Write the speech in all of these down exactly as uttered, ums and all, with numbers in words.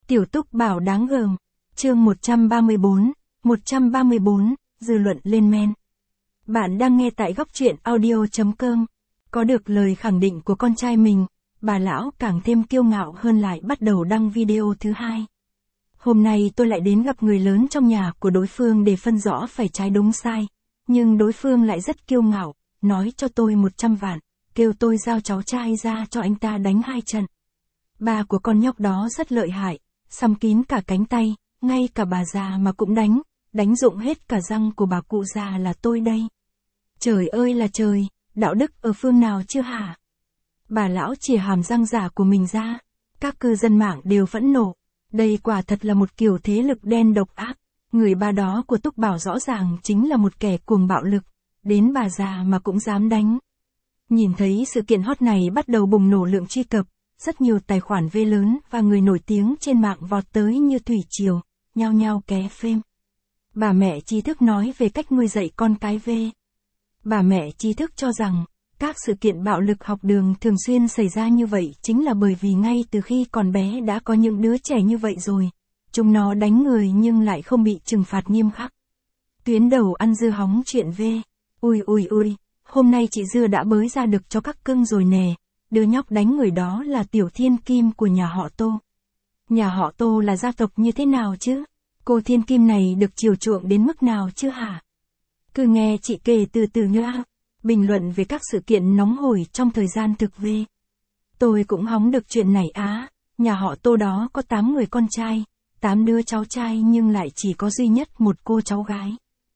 Tiểu Túc Bảo đáng gờm. Chương một trăm ba mươi bốn, một trăm ba mươi bốn, dư luận lên men. Bạn đang nghe tại góc truyện audio chấm com. Có được lời khẳng định của con trai mình, bà lão càng thêm kiêu ngạo hơn lại bắt đầu đăng video thứ hai. Hôm nay tôi lại đến gặp người lớn trong nhà của đối phương để phân rõ phải trái đúng sai. Nhưng đối phương lại rất kiêu ngạo, nói cho tôi một trăm vạn, kêu tôi giao cháu trai ra cho anh ta đánh hai trận. Ba của con nhóc đó rất lợi hại, xăm kín cả cánh tay, ngay cả bà già mà cũng đánh, đánh rụng hết cả răng của bà cụ già là tôi đây. Trời ơi là trời, đạo đức ở phương nào chưa hả? Bà lão chìa hàm răng giả của mình ra, các cư dân mạng đều phẫn nộ. Đây quả thật là một kiểu thế lực đen độc ác, người ba đó của Túc Bảo rõ ràng chính là một kẻ cuồng bạo lực, đến bà già mà cũng dám đánh. Nhìn thấy sự kiện hot này bắt đầu bùng nổ lượng truy cập, rất nhiều tài khoản V lớn và người nổi tiếng trên mạng vọt tới như thủy triều, nhao nhao ké phêm. Bà mẹ tri thức nói về cách nuôi dạy con cái V. Bà mẹ tri thức cho rằng, các sự kiện bạo lực học đường thường xuyên xảy ra như vậy chính là bởi vì ngay từ khi còn bé đã có những đứa trẻ như vậy rồi. Chúng nó đánh người nhưng lại không bị trừng phạt nghiêm khắc. Tuyến đầu ăn dưa hóng chuyện V. Ui ui ui, hôm nay chị Dưa đã bới ra được cho các cưng rồi nè. Đứa nhóc đánh người đó là Tiểu Thiên Kim của nhà họ Tô. Nhà họ Tô là gia tộc như thế nào chứ? Cô Thiên Kim này được chiều chuộng đến mức nào chứ hả? Cứ nghe chị kể từ từ nha. Bình luận về các sự kiện nóng hổi trong thời gian thực V. Tôi cũng hóng được chuyện này á, nhà họ Tô đó có tám người con trai, tám đứa cháu trai nhưng lại chỉ có duy nhất một cô cháu gái.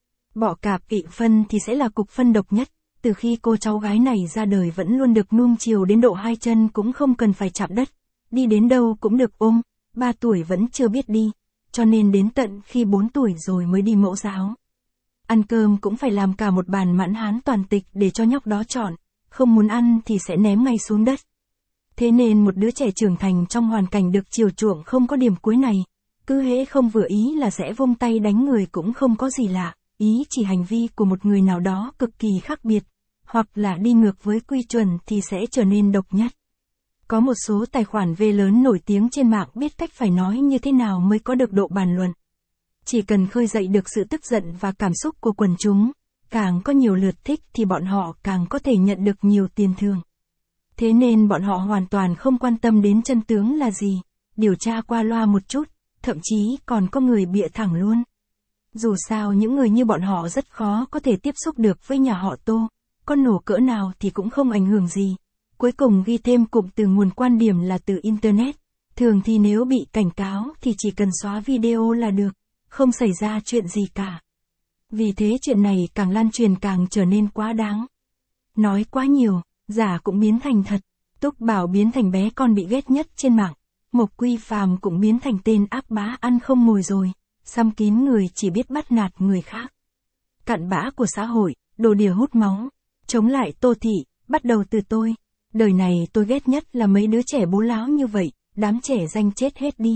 Bỏ cạp ị phân thì sẽ là cục phân độc nhất, từ khi cô cháu gái này ra đời vẫn luôn được nuông chiều đến độ hai chân cũng không cần phải chạm đất, đi đến đâu cũng được ôm, ba tuổi vẫn chưa biết đi, cho nên đến tận khi bốn tuổi rồi mới đi mẫu giáo. Ăn cơm cũng phải làm cả một bàn mãn hán toàn tịch để cho nhóc đó chọn, không muốn ăn thì sẽ ném ngay xuống đất. Thế nên một đứa trẻ trưởng thành trong hoàn cảnh được chiều chuộng không có điểm cuối này, cứ hễ không vừa ý là sẽ vung tay đánh người cũng không có gì lạ, ý chỉ hành vi của một người nào đó cực kỳ khác biệt, hoặc là đi ngược với quy chuẩn thì sẽ trở nên độc nhất. Có một số tài khoản V lớn nổi tiếng trên mạng biết cách phải nói như thế nào mới có được độ bàn luận. Chỉ cần khơi dậy được sự tức giận và cảm xúc của quần chúng, càng có nhiều lượt thích thì bọn họ càng có thể nhận được nhiều tiền thưởng. Thế nên bọn họ hoàn toàn không quan tâm đến chân tướng là gì, điều tra qua loa một chút, thậm chí còn có người bịa thẳng luôn. Dù sao những người như bọn họ rất khó có thể tiếp xúc được với nhà họ Tô, có nổ cỡ nào thì cũng không ảnh hưởng gì. Cuối cùng ghi thêm cụm từ nguồn quan điểm là từ Internet, thường thì nếu bị cảnh cáo thì chỉ cần xóa video là được. Không xảy ra chuyện gì cả. Vì thế chuyện này càng lan truyền càng trở nên quá đáng. Nói quá nhiều, giả cũng biến thành thật. Túc Bảo biến thành bé con bị ghét nhất trên mạng. Mộc Quy Phàm cũng biến thành tên ác bá ăn không ngồi rồi. Xăm kín người chỉ biết bắt nạt người khác. Cặn bã của xã hội, đồ đỉa hút máu. Chống lại Tô Thị, bắt đầu từ tôi. Đời này tôi ghét nhất là mấy đứa trẻ bố láo như vậy, đám trẻ danh chết hết đi.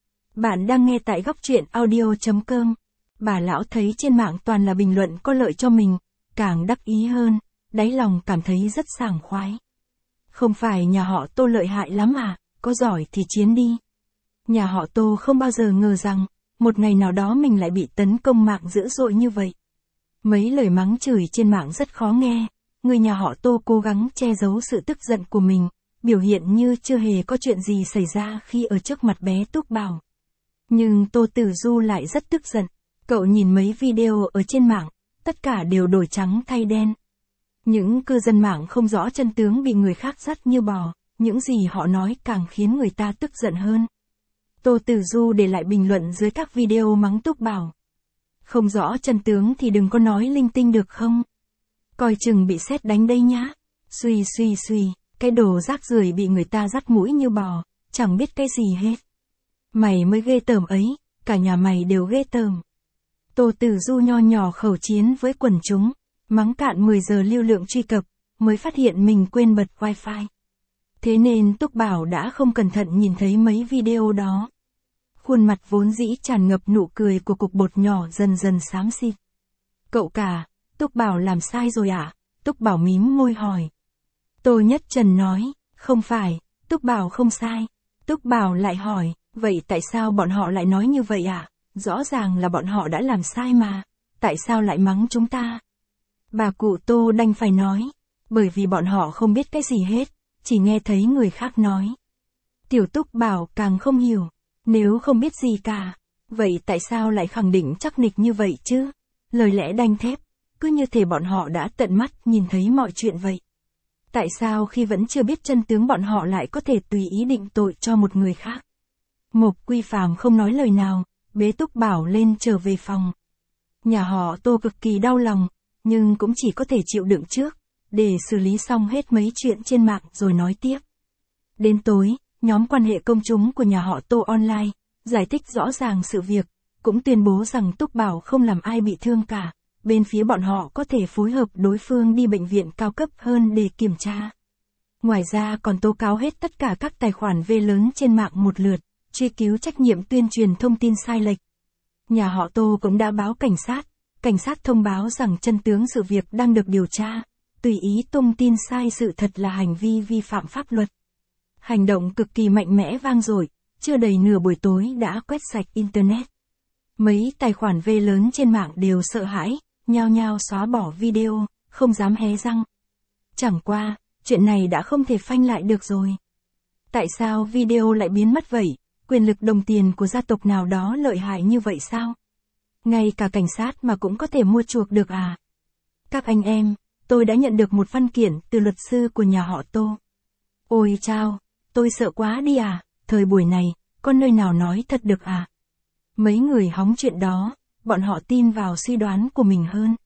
Bạn đang nghe tại góc truyện audio chấm com. Bà lão thấy trên mạng toàn là bình luận có lợi cho mình, càng đắc ý hơn, đáy lòng cảm thấy rất sảng khoái. Không phải nhà họ Tô lợi hại lắm à, có giỏi thì chiến đi. Nhà họ Tô không bao giờ ngờ rằng, một ngày nào đó mình lại bị tấn công mạng dữ dội như vậy. Mấy lời mắng chửi trên mạng rất khó nghe, người nhà họ Tô cố gắng che giấu sự tức giận của mình, biểu hiện như chưa hề có chuyện gì xảy ra khi ở trước mặt bé Túc Bảo. Nhưng Tô Tử Du lại rất tức giận, cậu nhìn mấy video ở trên mạng, tất cả đều đổi trắng thay đen. Những cư dân mạng không rõ chân tướng bị người khác dắt như bò, những gì họ nói càng khiến người ta tức giận hơn. Tô Tử Du để lại bình luận dưới các video mắng Túc Bảo. Không rõ chân tướng thì đừng có nói linh tinh được không? Coi chừng bị sét đánh đây nhá. Suy suy suy, cái đồ rác rưởi bị người ta dắt mũi như bò, chẳng biết cái gì hết. Mày mới ghê tởm ấy, cả nhà mày đều ghê tởm. Tô Tử Du nho nhỏ khẩu chiến với quần chúng, mắng cạn mười giờ lưu lượng truy cập, mới phát hiện mình quên bật wifi. Thế nên Túc Bảo đã không cẩn thận nhìn thấy mấy video đó. Khuôn mặt vốn dĩ tràn ngập nụ cười của cục bột nhỏ dần dần xám xịt. Cậu cả, Túc Bảo làm sai rồi ạ? À? Túc Bảo mím môi hỏi. Tô Nhất Trần nói, không phải, Túc Bảo không sai. Túc Bảo lại hỏi, Vậy tại sao bọn họ lại nói như vậy à? Rõ ràng là bọn họ đã làm sai mà. Tại sao lại mắng chúng ta? Bà cụ Tô đành phải nói. Bởi vì bọn họ không biết cái gì hết, chỉ nghe thấy người khác nói. Tiểu Túc bảo càng không hiểu. Nếu không biết gì cả, vậy tại sao lại khẳng định chắc nịch như vậy chứ? Lời lẽ đanh thép, cứ như thể bọn họ đã tận mắt nhìn thấy mọi chuyện vậy. Tại sao khi vẫn chưa biết chân tướng bọn họ lại có thể tùy ý định tội cho một người khác? Mộc Quy Phàm không nói lời nào, bế Túc Bảo lên trở về phòng. Nhà họ Tô cực kỳ đau lòng, nhưng cũng chỉ có thể chịu đựng trước, để xử lý xong hết mấy chuyện trên mạng rồi nói tiếp. Đến tối, nhóm quan hệ công chúng của nhà họ Tô online, giải thích rõ ràng sự việc, cũng tuyên bố rằng Túc Bảo không làm ai bị thương cả, bên phía bọn họ có thể phối hợp đối phương đi bệnh viện cao cấp hơn để kiểm tra. Ngoài ra còn tố cáo hết tất cả các tài khoản V lớn trên mạng một lượt, truy cứu trách nhiệm tuyên truyền thông tin sai lệch. Nhà họ Tô cũng đã báo cảnh sát, cảnh sát thông báo rằng chân tướng sự việc đang được điều tra, tùy ý tung tin sai sự thật là hành vi vi phạm pháp luật. Hành động cực kỳ mạnh mẽ vang dội, chưa đầy nửa buổi tối đã quét sạch Internet. Mấy tài khoản V lớn trên mạng đều sợ hãi, nhao nhao xóa bỏ video, không dám hé răng. Chẳng qua, chuyện này đã không thể phanh lại được rồi. Tại sao video lại biến mất vậy? Quyền lực đồng tiền của gia tộc nào đó lợi hại như vậy sao? Ngay cả cảnh sát mà cũng có thể mua chuộc được à? Các anh em, tôi đã nhận được một văn kiện từ luật sư của nhà họ Tô. Ôi chao, tôi sợ quá đi à, thời buổi này, có nơi nào nói thật được à? Mấy người hóng chuyện đó, bọn họ tin vào suy đoán của mình hơn.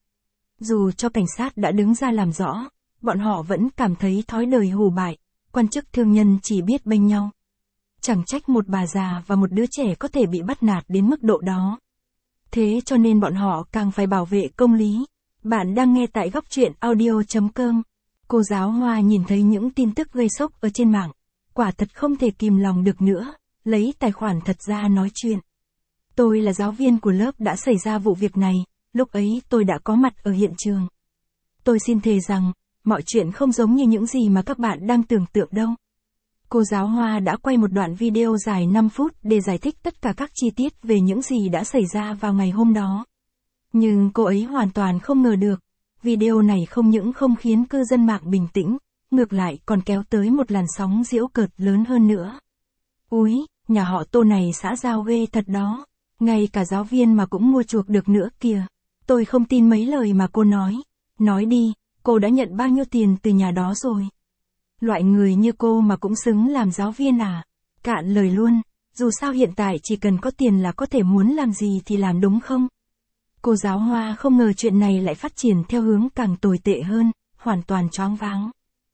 Dù cho cảnh sát đã đứng ra làm rõ, bọn họ vẫn cảm thấy thói đời hù bại, quan chức thương nhân chỉ biết bênh nhau. Chẳng trách một bà già và một đứa trẻ có thể bị bắt nạt đến mức độ đó. Thế cho nên bọn họ càng phải bảo vệ công lý. Bạn đang nghe tại góc truyện audio chấm com. Cô giáo Hoa nhìn thấy những tin tức gây sốc ở trên mạng. Quả thật không thể kìm lòng được nữa, lấy tài khoản thật ra nói chuyện. Tôi là giáo viên của lớp đã xảy ra vụ việc này, lúc ấy tôi đã có mặt ở hiện trường. Tôi xin thề rằng, mọi chuyện không giống như những gì mà các bạn đang tưởng tượng đâu. Cô giáo Hoa đã quay một đoạn video dài năm phút để giải thích tất cả các chi tiết về những gì đã xảy ra vào ngày hôm đó. Nhưng cô ấy hoàn toàn không ngờ được, video này không những không khiến cư dân mạng bình tĩnh, ngược lại còn kéo tới một làn sóng giễu cợt lớn hơn nữa. Úi, nhà họ Tô này xã giao ghê thật đó, ngay cả giáo viên mà cũng mua chuộc được nữa kìa. Tôi không tin mấy lời mà cô nói. Nói đi, cô đã nhận bao nhiêu tiền từ nhà đó rồi? Loại người như cô mà cũng xứng làm giáo viên à? Cạn lời luôn, dù sao hiện tại chỉ cần có tiền là có thể muốn làm gì thì làm đúng không? Cô giáo Hoa không ngờ chuyện này lại phát triển theo hướng càng tồi tệ hơn, hoàn toàn choáng váng.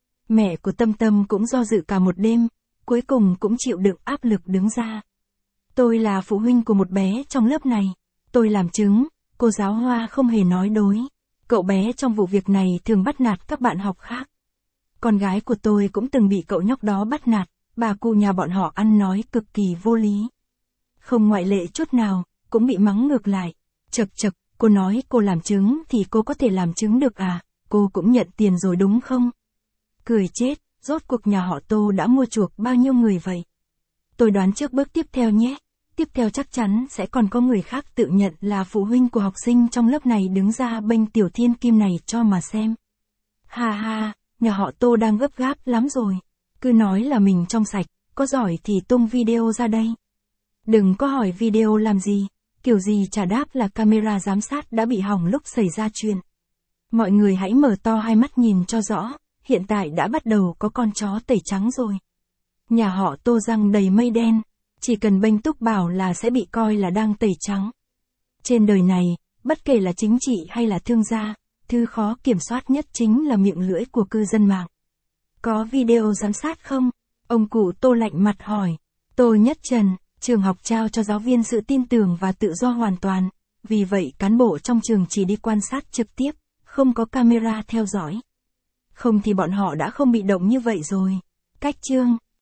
Mẹ của Tâm Tâm cũng do dự cả một đêm, cuối cùng cũng chịu đựng áp lực đứng ra. Tôi là phụ huynh của một bé trong lớp này, tôi làm chứng, cô giáo Hoa không hề nói dối. Cậu bé trong vụ việc này thường bắt nạt các bạn học khác. Con gái của tôi cũng từng bị cậu nhóc đó bắt nạt, bà cụ nhà bọn họ ăn nói cực kỳ vô lý. Không ngoại lệ chút nào, cũng bị mắng ngược lại. Chật chật, cô nói cô làm chứng thì cô có thể làm chứng được à, cô cũng nhận tiền rồi đúng không? Cười chết, rốt cuộc nhà họ Tô đã mua chuộc bao nhiêu người vậy? Tôi đoán trước bước tiếp theo nhé. Tiếp theo chắc chắn sẽ còn có người khác tự nhận là phụ huynh của học sinh trong lớp này đứng ra bênh tiểu thiên kim này cho mà xem. Ha ha, nhà họ Tô đang gấp gáp lắm rồi. Cứ nói là mình trong sạch, có giỏi thì tung video ra đây. Đừng có hỏi video làm gì, kiểu gì trả đáp là camera giám sát đã bị hỏng lúc xảy ra chuyện. Mọi người hãy mở to hai mắt nhìn cho rõ, hiện tại đã bắt đầu có con chó tẩy trắng rồi. Nhà họ Tô răng đầy mây đen. Chỉ cần bênh Túc Bảo là sẽ bị coi là đang tẩy trắng. Trên đời này, bất kể là chính trị hay là thương gia, thứ khó kiểm soát nhất chính là miệng lưỡi của cư dân mạng. Có video giám sát không? Ông cụ Tô lạnh mặt hỏi. Tô Nhất Trần, trường học trao cho giáo viên sự tin tưởng và tự do hoàn toàn. Vì vậy cán bộ trong trường chỉ đi quan sát trực tiếp, không có camera theo dõi. Không thì bọn họ đã không bị động như vậy rồi. Cách chương